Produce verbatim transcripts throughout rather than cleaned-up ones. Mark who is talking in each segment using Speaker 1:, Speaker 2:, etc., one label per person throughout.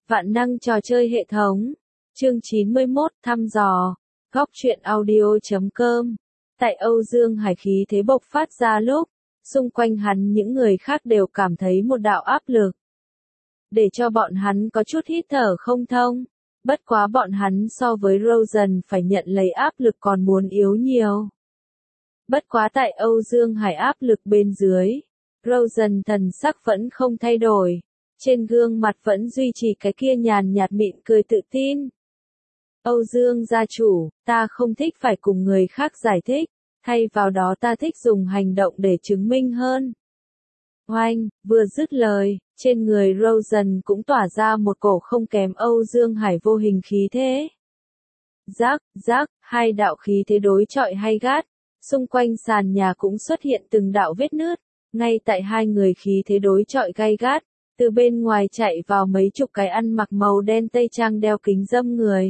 Speaker 1: Vạn năng trò chơi hệ thống. Chương chín mươi mốt, thăm dò. Góc truyện audio chấm com. Tại Âu Dương Hải khí thế bộc phát ra lúc, xung quanh hắn những người khác đều cảm thấy một đạo áp lực. Để cho bọn hắn có chút hít thở không thông. Bất quá bọn hắn so với Rosen phải nhận lấy áp lực còn muốn yếu nhiều. Bất quá tại Âu Dương Hải áp lực bên dưới, Rosen thần sắc vẫn không thay đổi. Trên gương mặt vẫn duy trì cái kia nhàn nhạt mỉm cười tự tin. Âu Dương gia chủ, ta không thích phải cùng người khác giải thích, thay vào đó ta thích dùng hành động để chứng minh hơn. Oanh, vừa dứt lời, trên người Rosen cũng tỏa ra một cổ không kém Âu Dương Hải vô hình khí thế. Rác, rác, hai đạo khí thế đối chọi hay gắt, xung quanh sàn nhà cũng xuất hiện từng đạo vết nứt, ngay tại hai người khí thế đối chọi gay gắt. Từ bên ngoài chạy vào mấy chục cái ăn mặc màu đen tây trang đeo kính râm người.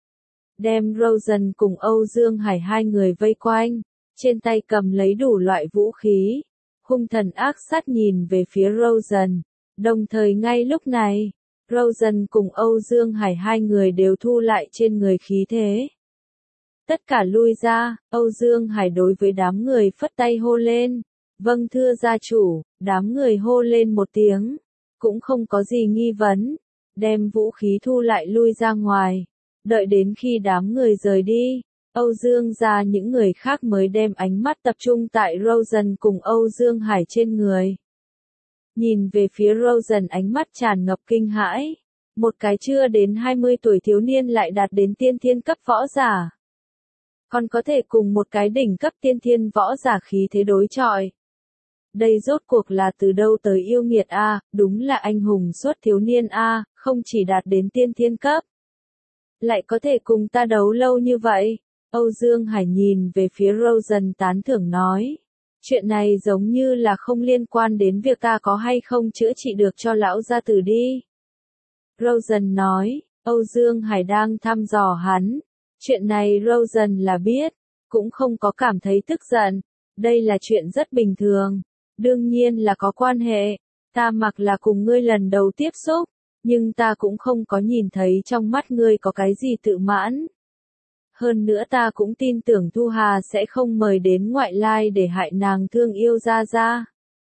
Speaker 1: Đem Rosen cùng Âu Dương Hải hai người vây quanh, trên tay cầm lấy đủ loại vũ khí. Hung thần ác sát nhìn về phía Rosen. Đồng thời ngay lúc này, Rosen cùng Âu Dương Hải hai người đều thu lại trên người khí thế. Tất cả lui ra, Âu Dương Hải đối với đám người phất tay hô lên. Vâng thưa gia chủ, đám người hô lên một tiếng. Cũng không có gì nghi vấn, đem vũ khí thu lại lui ra ngoài, đợi đến khi đám người rời đi, Âu Dương gia những người khác mới đem ánh mắt tập trung tại Rosen cùng Âu Dương Hải trên người. Nhìn về phía Rosen ánh mắt tràn ngập kinh hãi, một cái chưa đến hai mươi tuổi thiếu niên lại đạt đến tiên thiên cấp võ giả. Còn có thể cùng một cái đỉnh cấp tiên thiên võ giả khí thế đối chọi. Đây rốt cuộc là từ đâu tới yêu nghiệt a, đúng là anh hùng xuất thiếu niên a, không chỉ đạt đến tiên thiên cấp. Lại có thể cùng ta đấu lâu như vậy. Âu Dương Hải nhìn về phía Rosen tán thưởng nói. Chuyện này giống như là không liên quan đến việc ta có hay không chữa trị được cho lão gia tử đi. Rosen nói, Âu Dương Hải đang thăm dò hắn. Chuyện này Rosen là biết, cũng không có cảm thấy tức giận. Đây là chuyện rất bình thường. Đương nhiên là có quan hệ, ta mặc là cùng ngươi lần đầu tiếp xúc, nhưng ta cũng không có nhìn thấy trong mắt ngươi có cái gì tự mãn. Hơn nữa ta cũng tin tưởng Thu Hà sẽ không mời đến ngoại lai để hại nàng thương yêu Gia Gia.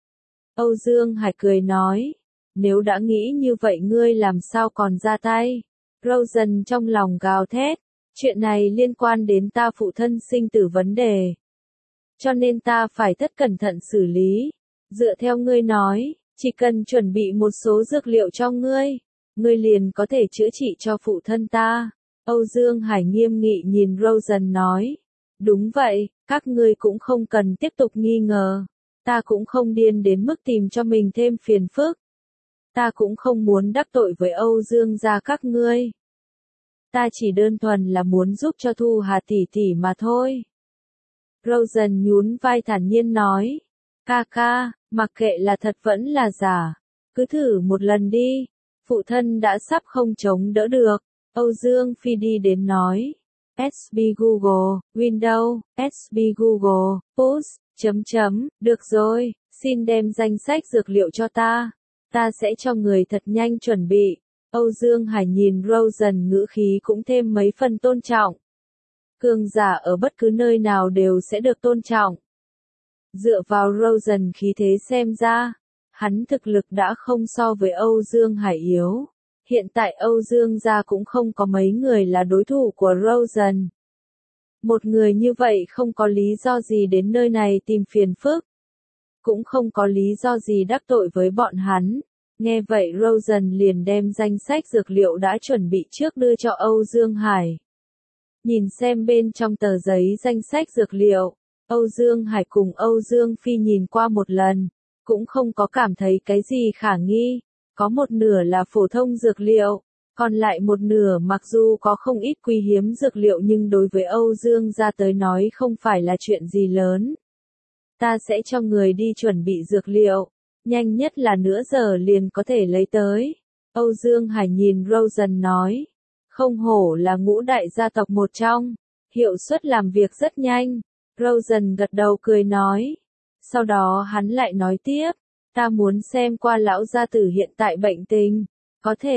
Speaker 1: Âu Dương Hải cười nói, nếu đã nghĩ như vậy ngươi làm sao còn ra tay. Rosen trong lòng gào thét, chuyện này liên quan đến ta phụ thân sinh tử vấn đề. Cho nên ta phải tất cẩn thận xử lý. Dựa theo ngươi nói, chỉ cần chuẩn bị một số dược liệu cho ngươi, ngươi liền có thể chữa trị cho phụ thân ta. Âu Dương Hải nghiêm nghị nhìn Rosen nói. Đúng vậy, các ngươi cũng không cần tiếp tục nghi ngờ. Ta cũng không điên đến mức tìm cho mình thêm phiền phức. Ta cũng không muốn đắc tội với Âu Dương gia các ngươi. Ta chỉ đơn thuần là muốn giúp cho Thu Hà tỷ tỷ mà thôi. Rosen nhún vai thản nhiên nói. Ca ca, mặc kệ là thật vẫn là giả, cứ thử một lần đi, phụ thân đã sắp không chống đỡ được. Âu Dương Phi đi đến nói, ét bê Google, Windows, ét bê Google, push, chấm chấm, được rồi, xin đem danh sách dược liệu cho ta, ta sẽ cho người thật nhanh chuẩn bị. Âu Dương Hải nhìn Rosen ngữ khí cũng thêm mấy phần tôn trọng. Cường giả ở bất cứ nơi nào đều sẽ được tôn trọng. Dựa vào Rosen khí thế xem ra, hắn thực lực đã không so với Âu Dương Hải yếu. Hiện tại Âu Dương gia cũng không có mấy người là đối thủ của Rosen. Một người như vậy không có lý do gì đến nơi này tìm phiền phức. Cũng không có lý do gì đắc tội với bọn hắn. Nghe vậy Rosen liền đem danh sách dược liệu đã chuẩn bị trước đưa cho Âu Dương Hải. Nhìn xem bên trong tờ giấy danh sách dược liệu. Âu Dương Hải cùng Âu Dương Phi nhìn qua một lần, cũng không có cảm thấy cái gì khả nghi, có một nửa là phổ thông dược liệu, còn lại một nửa mặc dù có không ít quý hiếm dược liệu nhưng đối với Âu Dương gia tới nói không phải là chuyện gì lớn. Ta sẽ cho người đi chuẩn bị dược liệu, nhanh nhất là nửa giờ liền có thể lấy tới. Âu Dương Hải nhìn Rosen nói, không hổ là ngũ đại gia tộc một trong, hiệu suất làm việc rất nhanh. Rosen gật đầu cười nói. Sau đó hắn lại nói tiếp, ta muốn xem qua lão gia tử hiện tại bệnh tình. Có thể,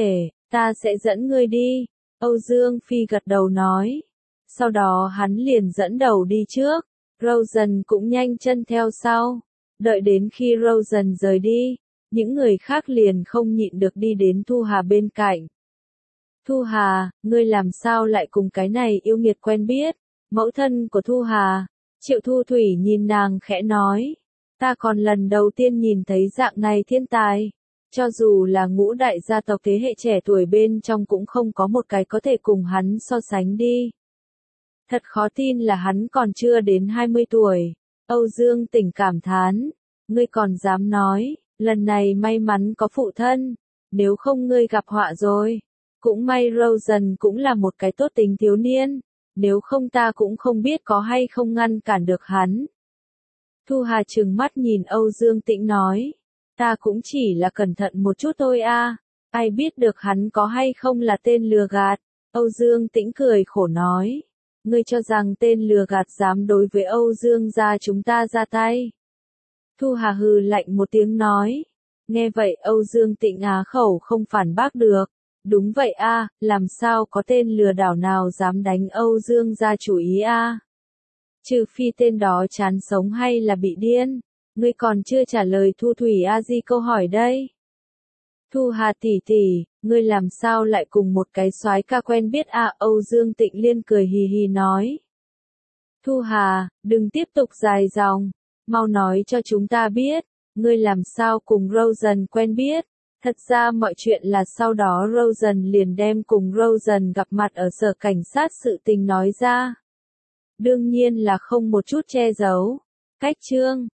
Speaker 1: Ta sẽ dẫn ngươi đi. Âu Dương Phi gật đầu nói. Sau đó hắn liền dẫn đầu đi trước. Rosen cũng nhanh chân theo sau. Đợi đến khi Rosen rời đi, những người khác liền không nhịn được đi đến Thu Hà bên cạnh. Thu Hà, ngươi làm sao lại cùng cái này yêu nghiệt quen biết? Mẫu thân của Thu Hà, Triệu Thu Thủy nhìn nàng khẽ nói. Ta còn lần đầu tiên nhìn thấy dạng này thiên tài. Cho dù là ngũ đại gia tộc thế hệ trẻ tuổi bên trong cũng không có một cái có thể cùng hắn so sánh đi. Thật khó tin là hắn còn chưa đến hai mươi tuổi. Âu Dương Tỉnh cảm thán. Ngươi còn dám nói, lần này may mắn có phụ thân, nếu không ngươi gặp họa rồi. Cũng may Rosen cũng là một cái tốt tính thiếu niên, nếu không ta cũng không biết có hay không ngăn cản được hắn. Thu Hà trừng mắt nhìn Âu Dương Tĩnh nói, ta cũng chỉ là cẩn thận một chút thôi a, ai biết được hắn có hay không là tên lừa gạt. Âu Dương Tĩnh cười khổ nói, ngươi cho rằng tên lừa gạt dám đối với Âu Dương gia chúng ta ra tay. Thu Hà hừ lạnh một tiếng nói, nghe vậy Âu Dương Tĩnh á khẩu không phản bác được. Đúng vậy a, làm sao có tên lừa đảo nào dám đánh Âu Dương gia chủ ý a? Trừ phi tên đó chán sống hay là bị điên. Ngươi còn chưa trả lời Thu Thủy a di câu hỏi đây. Thu Hà tỷ tỷ, ngươi làm sao lại cùng một cái soái ca quen biết a? Âu Dương Tịnh Liên cười hì hì nói. Thu Hà, đừng tiếp tục dài dòng, mau nói cho chúng ta biết, ngươi làm sao cùng Rosen quen biết. Thật ra mọi chuyện là sau đó Rosen liền đem cùng Rosen gặp mặt ở sở cảnh sát sự tình nói ra. Đương nhiên là không một chút che giấu. Cách chương